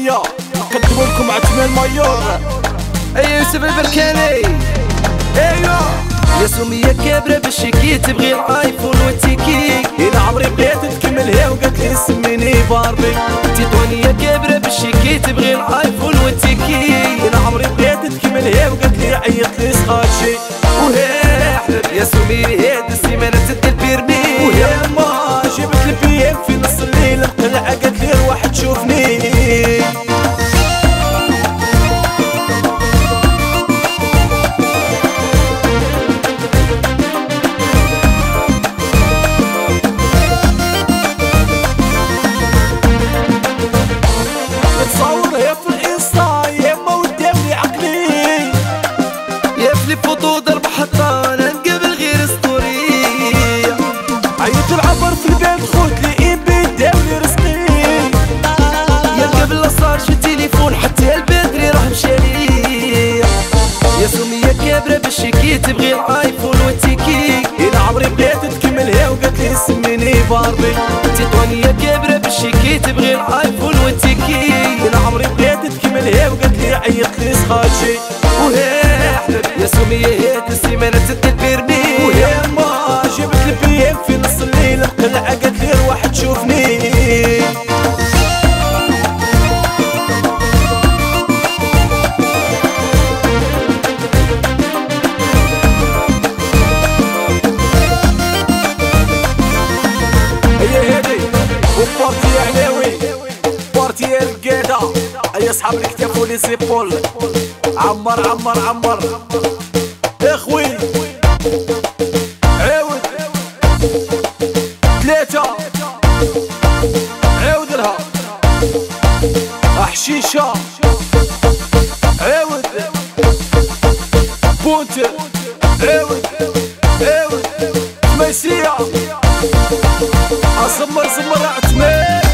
هيا نقدم لكم عتمة المايور. اي يوسف البركاني. ايوا يا سمية كابرة بالشيكي تبغي الايفون والتيكي. الى عمري بغيت تكملها وقالت لي سميني باربي. تيتوانية كابرة بالشيكي تبغي الايفون والتيكي. الى عمري بغيت تكملها وقالت لي عيط لي سخاتشي. وهي حبيبي يا سمية هاد السيمانة تدي البيرمي. وهي ما جبت البيام في نص الليل القلعة قالت لي روح تشوفني. فوتو ضرب حطانة قبل غير اسطورية. عيط العبر في البيت خوت لي ايبي داولي رزقي. يا قبل لا صار شي تليفون حتى البدري راه مشالي. يا سمية كابرة بالشيكي تبغي الايفون والتيكي. الى عمري بغيت تكملها وقالت لي سميني باربي. تيتوانية كابرة بالشيكي تبغي الايفون والتيكي. الى عمري بغيت تكملها وقالت لي عيط لي سخاتشي. وهي حبيبي يا سمية هاد السيمانة تدي البيرمي. وهي ما جبت البيام في نص الليل القلعة قالت لي روح تشوفني. هي هادي وبارتي علاوي بارتي القادة. اي اصحاب الكتاف ولي زيبول. عمر عمر عمر اخوي عاود ثلاثة عاود لها حشيشة عاود بونت عاود عاود ميسية أصمر زمر عتمان.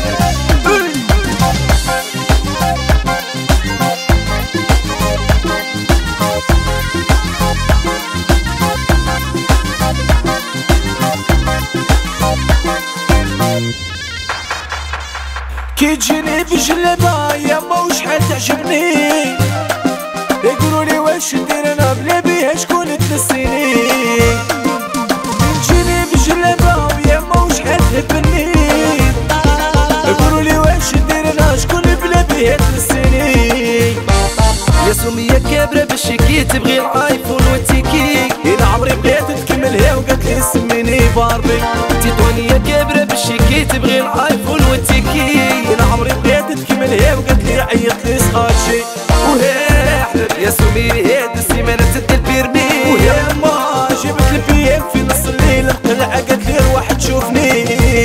كي تجيني بجلبة يا ما شحال تعجبني. يقولولي واش ندير انا بلا بيها شكون تنسيني. تجيني بجلبة يا ما شحال تهبني. يقولولي واش ندير انا شكون بلا بيها تنسيني. يا سمية كابرة بالشيكي تبغي الايفون والتيكي. الى عمري بغيت تكملها وقالت لي سميني باربي. تيتوانية كابرة بالشيكي تبغي الايفون والتيكي. الى عمري بغيت تكملها وقالت لي عيط لي سخاتشي. وهي حبيبي يا سمية هاد السيمانة تدي البيرمي. وهي ما جبت البيام في نص الليل القلعة قالت لي روح تشوفني.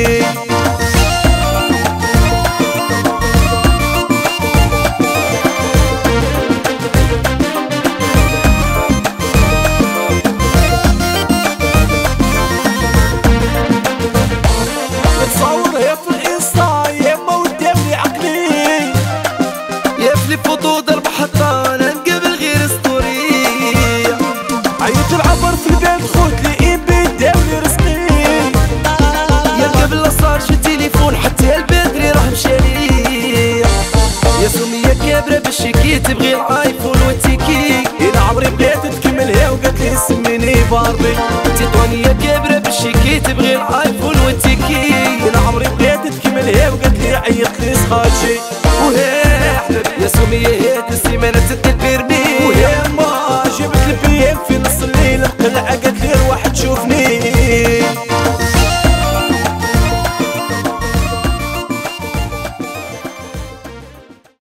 فوتو ضرب حطانة قبل غير اسطورية. عيط العبر في البيت خوت لي ايبي داولي رزقي. يا قبل لا صار شي تليفون حتى البدري راه مشالي. يا سمية كابرة بالشيكي تبغي الايفون والتيكي. الى عمري بغيت تكملها وقالت لي سميني باربي. تيتوانية كابرة بالشيكي تبغي الايفون والتيكي. الى عمري بغيت تكملها وقالت لي عيط لي سخاتشي. وهي حبيبي يا سمية هاد السيمانة تدي البيرمي. وهي ما جبت البيام في نص الليل القلعة